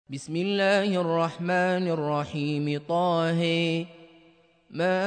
بسم الله الرحمن الرحيم طه ما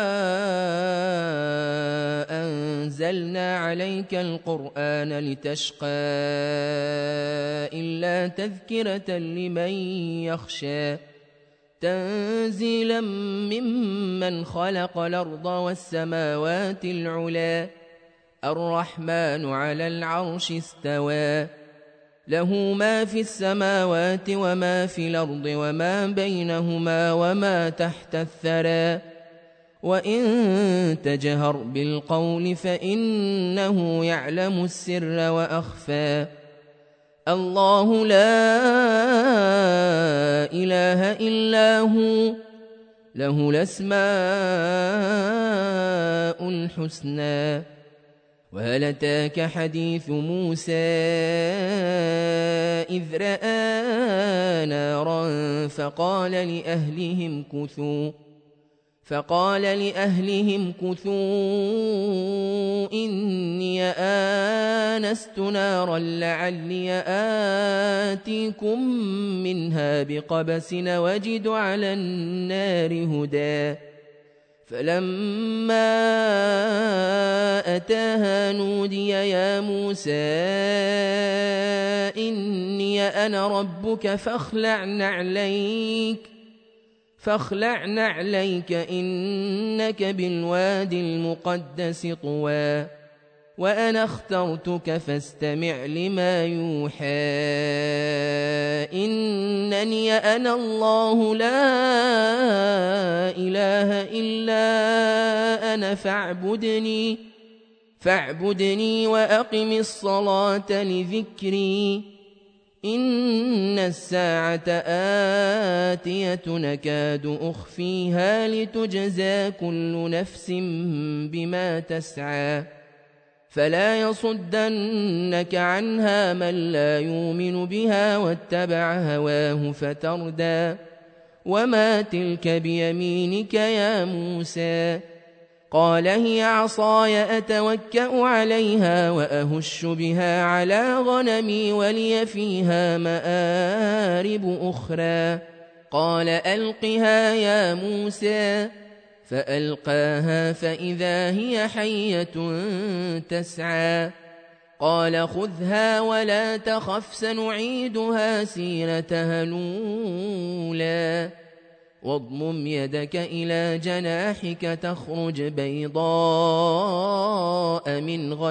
أنزلنا عليك القرآن لتشقى إلا تذكرة لمن يخشى تنزيلا ممن خلق الأرض والسماوات العلى الرحمن على العرش استوى له ما في السماوات وما في الأرض وما بينهما وما تحت الثرى وإن تجهر بالقول فإنه يعلم السر وأخفى الله لا إله إلا هو له الأسماء الحسنى وهل أتاك حديث موسى إذ رأى نارا فقال لأهلهم كثوا إني آنست نارا لعلي آتيكم منها بقبس وجد على النار هدى فلما أتاها نودي يا موسى إني أنا ربك فاخلع نعليك إنك بالوادي المقدس طوى وأنا اخترتك فاستمع لما يوحى إنني أنا الله لا إله إلا أنا فاعبدني وأقم الصلاة لذكري إن الساعة آتية نكاد أخفيها لتجزى كل نفس بما تسعى فلا يصدنك عنها من لا يؤمن بها واتبع هواه فتردى وما تلك بيمينك يا موسى قال هي عصاي أتوكأ عليها وأهش بها على غنمي ولي فيها مآرب أخرى قال ألقها يا موسى فألقاها فإذا هي حية تسعى قال خذها ولا تخف سنعيدها سيرتها الأولى واضمم يدك إلى جناحك تخرج بيضاء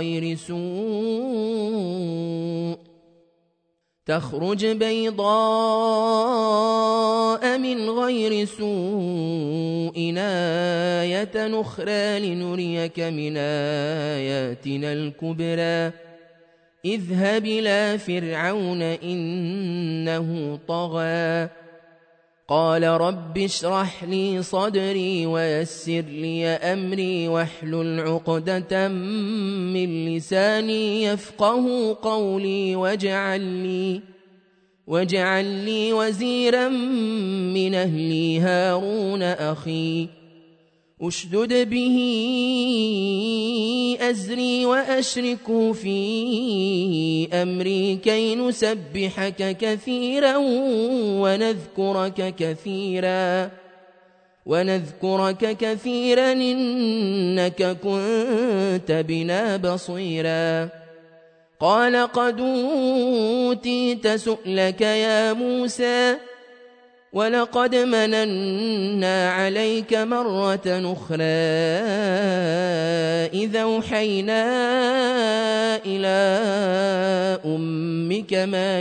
من غير سوء آية أخرى لنريك من آياتنا الكبرى اذهب إلى فرعون إنه طغى قال رب اشرح لي صدري ويسر لي أمري واحلل عقدة من لساني يفقه قولي واجعل لي وزيرا من أهلي هارون أخي أشدد به أزري وأشركه في أمري كي نسبحك كثيرا ونذكرك كثيرا إنك كنت بنا بصيرا قال قد أوتيت سؤلك يا موسى ولقد مننا عليك مرة أخرى إذا أوحينا إلى أمك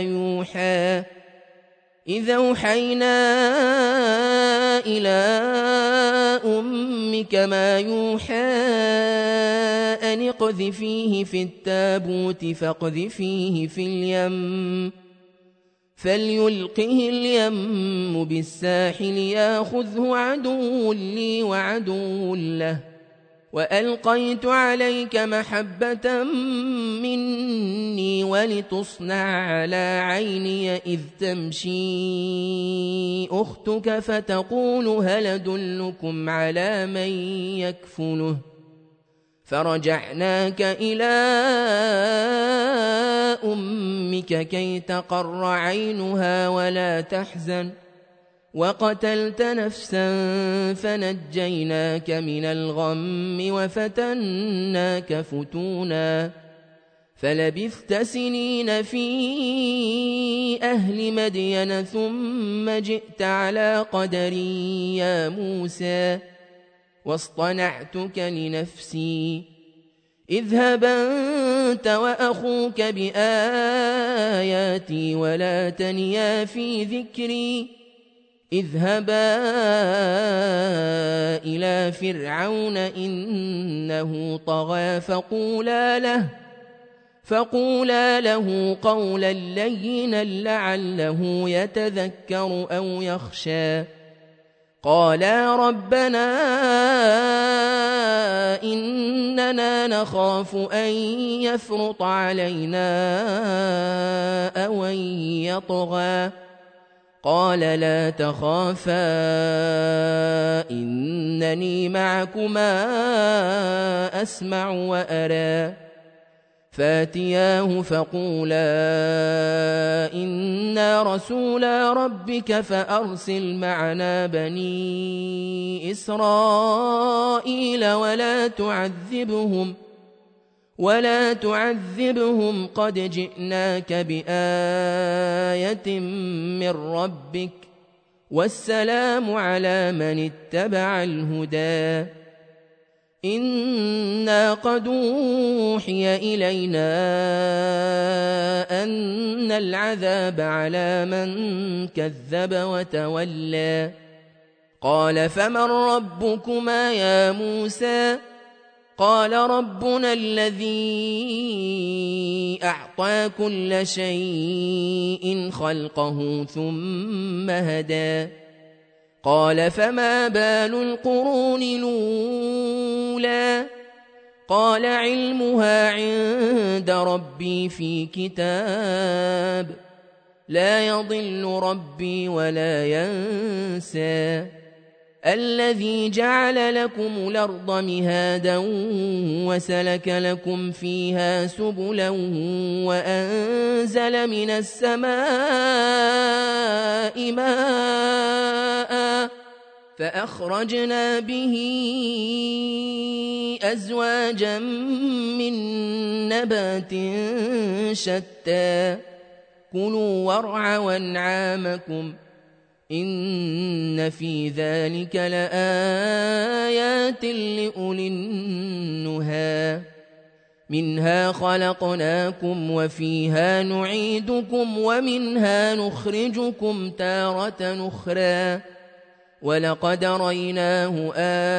ما يوحى أن اقذفيه في التابوت فاقذفيه في اليم فليلقه اليم بالساحل ياخذه عدو لي وعدو له وألقيت عليك محبة مني ولتصنع على عيني إذ تمشي أختك فتقول هل أدلكم على من يكفله فرجعناك إلى أمك كي تقر عينها ولا تحزن وقتلت نفسا فنجيناك من الغم وفتناك فتونا فلبثت سنين في أهل مدين ثم جئت على قدري يا موسى واصطنعتك لنفسي اذهب أنت وأخوك بآياتي ولا تنيا في ذكري اذهبا إلى فرعون إنه طغى فقولا له قولا لينا لعله يتذكر أو يخشى قالا ربنا إننا نخاف أن يفرط علينا أو أن يطغى قال لا تخافا إنني معكما أسمع وأرى فاتياه فقولا إنا رسولا ربك فأرسل معنا بني إسرائيل ولا تعذبهم قد جئناك بآية من ربك والسلام على من اتبع الهدى إنا قد أوحي إلينا أن العذاب على من كذب وتولى قال فمن ربكما يا موسى قال ربنا الذي أعطى كل شيء خلقه ثم هدى قال فما بال القرون الأولى قال علمها عند ربي في كتاب لا يضل ربي ولا ينسى الذي جعل لكم الأرض مهادا وسلك لكم فيها سبلا وأنزل من السماء ماء فأخرجنا به أزواجا من نبات شتى كلوا وارعوا أنعامكم إن في ذلك لآيات لأولي النهى منها خلقناكم وفيها نعيدكم ومنها نخرجكم تارة أخرى ولقد ريناه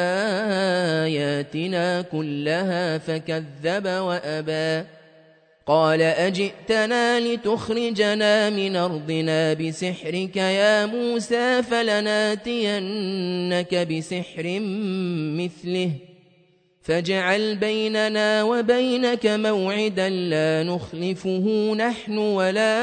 آياتنا كلها فكذب وأبى قال أجئتنا لتخرجنا من أرضنا بسحرك يا موسى فلناتينك بسحر مثله فاجعل بيننا وبينك موعدا لا نخلفه نحن ولا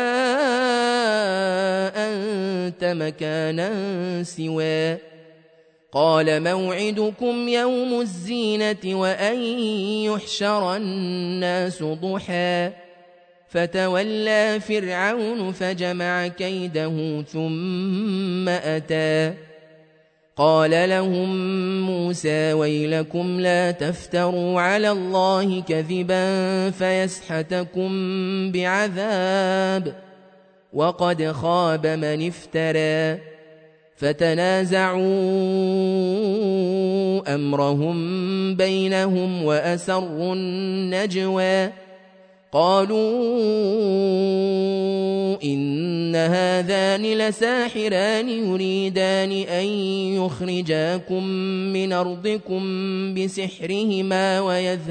أنت مكانا سوى قال موعدكم يوم الزينة وأن يحشر الناس ضحى فتولى فرعون فجمع كيده ثم أتى قال لهم موسى ويلكم لا تفتروا على الله كذبا فيسحتكم بعذاب وقد خاب من افترى فتنازعوا أمرهم بينهم وأسروا النجوى قالوا إن هذان لساحران يريدان أن يخرجاكم من أرضكم بسحرهما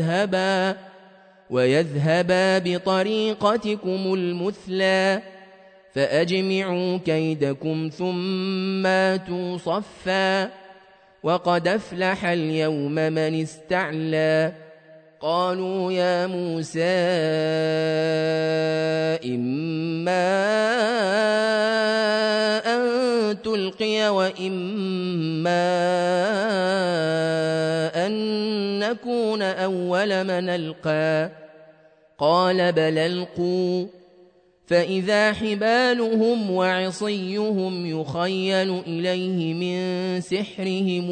ويذهبا بطريقتكم المثلى فأجمعوا كيدكم ثم آتوا صفا وقد أفلح اليوم من استعلى قالوا يا موسى إما أن تلقي وإما أن نكون أول من ألقى قال بل ألقوا فإذا حبالهم وعصيهم يخيل إليه من سحرهم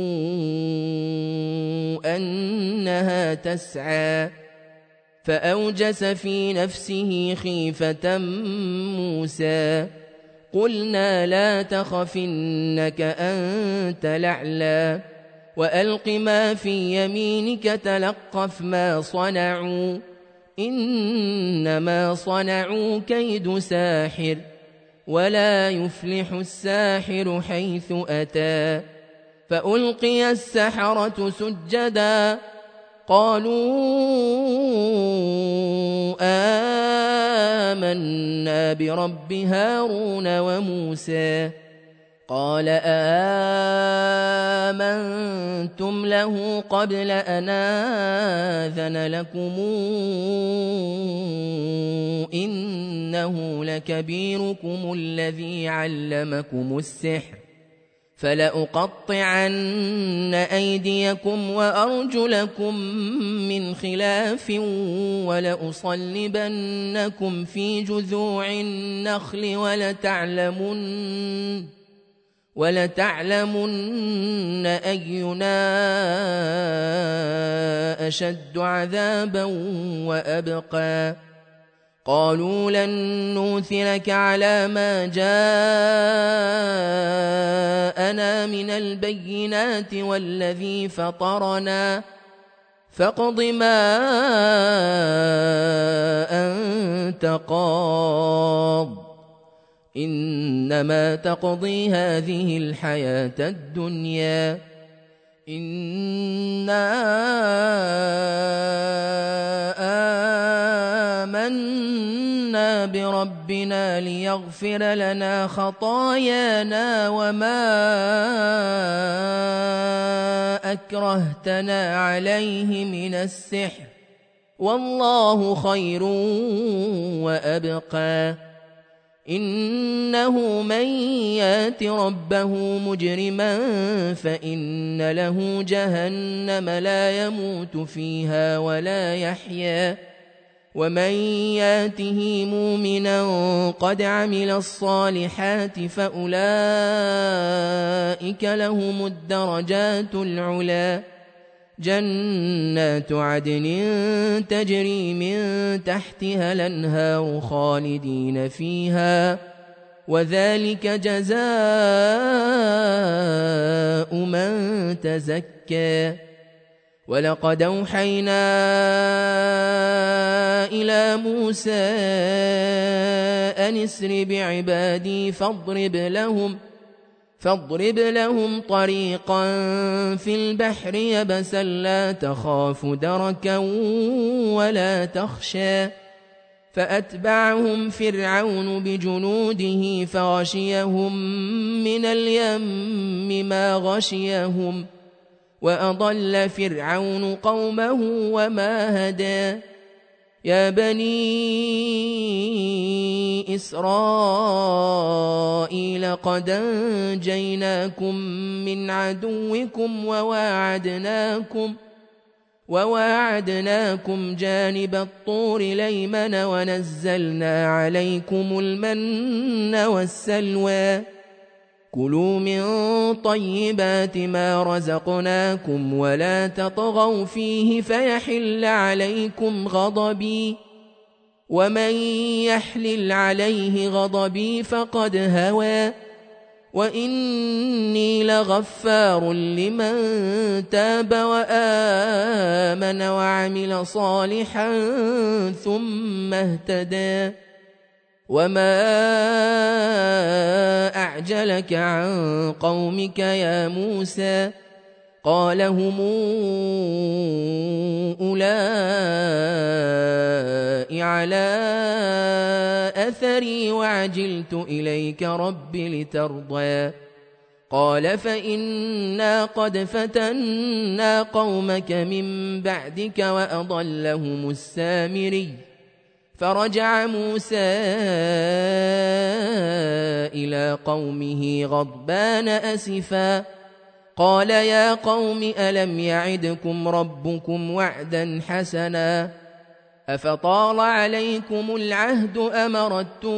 أنها تسعى فأوجس في نفسه خيفة موسى قلنا لا تخف إنك أنت الأعلى وألق ما في يمينك تلقف ما صنعوا إنما صنعوا كيد ساحر ولا يفلح الساحر حيث أتى فألقي السحرة سجدا قالوا آمنا برب هارون وموسى قال آمنتم له قبل أن آذن لكم إنه لكبيركم الذي علمكم السحر فلأقطعن أيديكم وأرجلكم من خلاف ولأصلبنكم في جذوع النخل ولتعلمن أينا أشد عذابا وأبقى قالوا لن نوثرك على ما جاءنا من البينات والذي فطرنا فاقض ما أنت قاض إنما تقضي هذه الحياة الدنيا إنا آمنا بربنا ليغفر لنا خطايانا وما أكرهتنا عليه من السحر والله خير وأبقى إنه من يات ربه مجرما فإن له جهنم لا يموت فيها ولا يحيا ومن ياته مؤمنا قد عمل الصالحات فأولئك لهم الدرجات العلى جنات عدن تجري من تحتها الأنهار خالدين فيها وذلك جزاء من تزكى ولقد أوحينا إلى موسى أن اسر بعبادي فاضرب لهم طريقا في البحر يبسا لا تخاف دركا ولا تخشى فأتبعهم فرعون بجنوده فغشيهم من اليم ما غشيهم وأضل فرعون قومه وما هدى يا بني إسرائيل قد أنجيناكم من عدوكم وواعدناكم جانب الطور الأيمن ونزلنا عليكم المن والسلوى كلوا من طيبات ما رزقناكم ولا تطغوا فيه فيحل عليكم غضبي ومن يحلل عليه غضبي فقد هوى وإني لغفار لمن تاب وآمن وعمل صالحا ثم اهتدى وما أعجلك عن قومك يا موسى قال هم أولئك على أثري وعجلت إليك رب لترضى قال فإنا قد فتنا قومك من بعدك وأضلهم السامري فرجع موسى إلى قومه غضبان أسفا قال يا قوم ألم يعدكم ربكم وعدا حسنا أفطال عليكم العهد أمرتم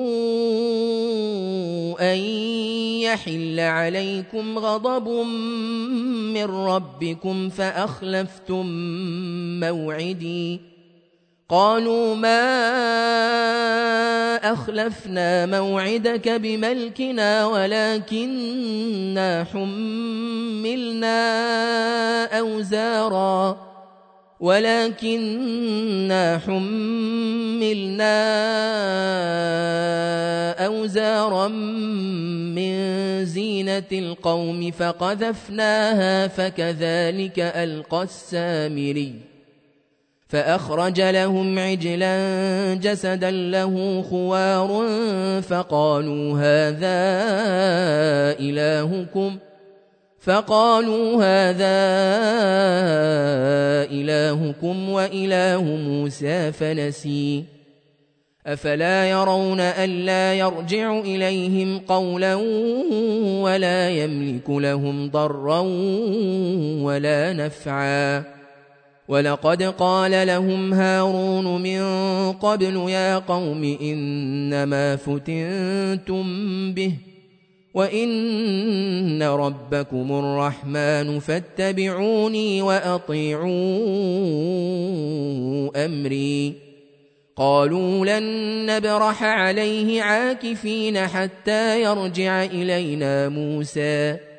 أن يحل عليكم غضب من ربكم فأخلفتم موعدي قالوا ما أخلفنا موعدك بملكنا ولكننا حملنا أوزارا من زينة القوم فقذفناها فكذلك ألقى السامري فأخرج لهم عجلا جسدا له خوار فقالوا هذا إلهكم وإله موسى فنسي أفلا يرون ألا يرجع إليهم قولا ولا يملك لهم ضرا ولا نفعا ولقد قال لهم هارون من قبل يا قوم إنما فتنتم به وإن ربكم الرحمن فاتبعوني وأطيعوا أمري قالوا لن نبرح عليه عاكفين حتى يرجع إلينا موسى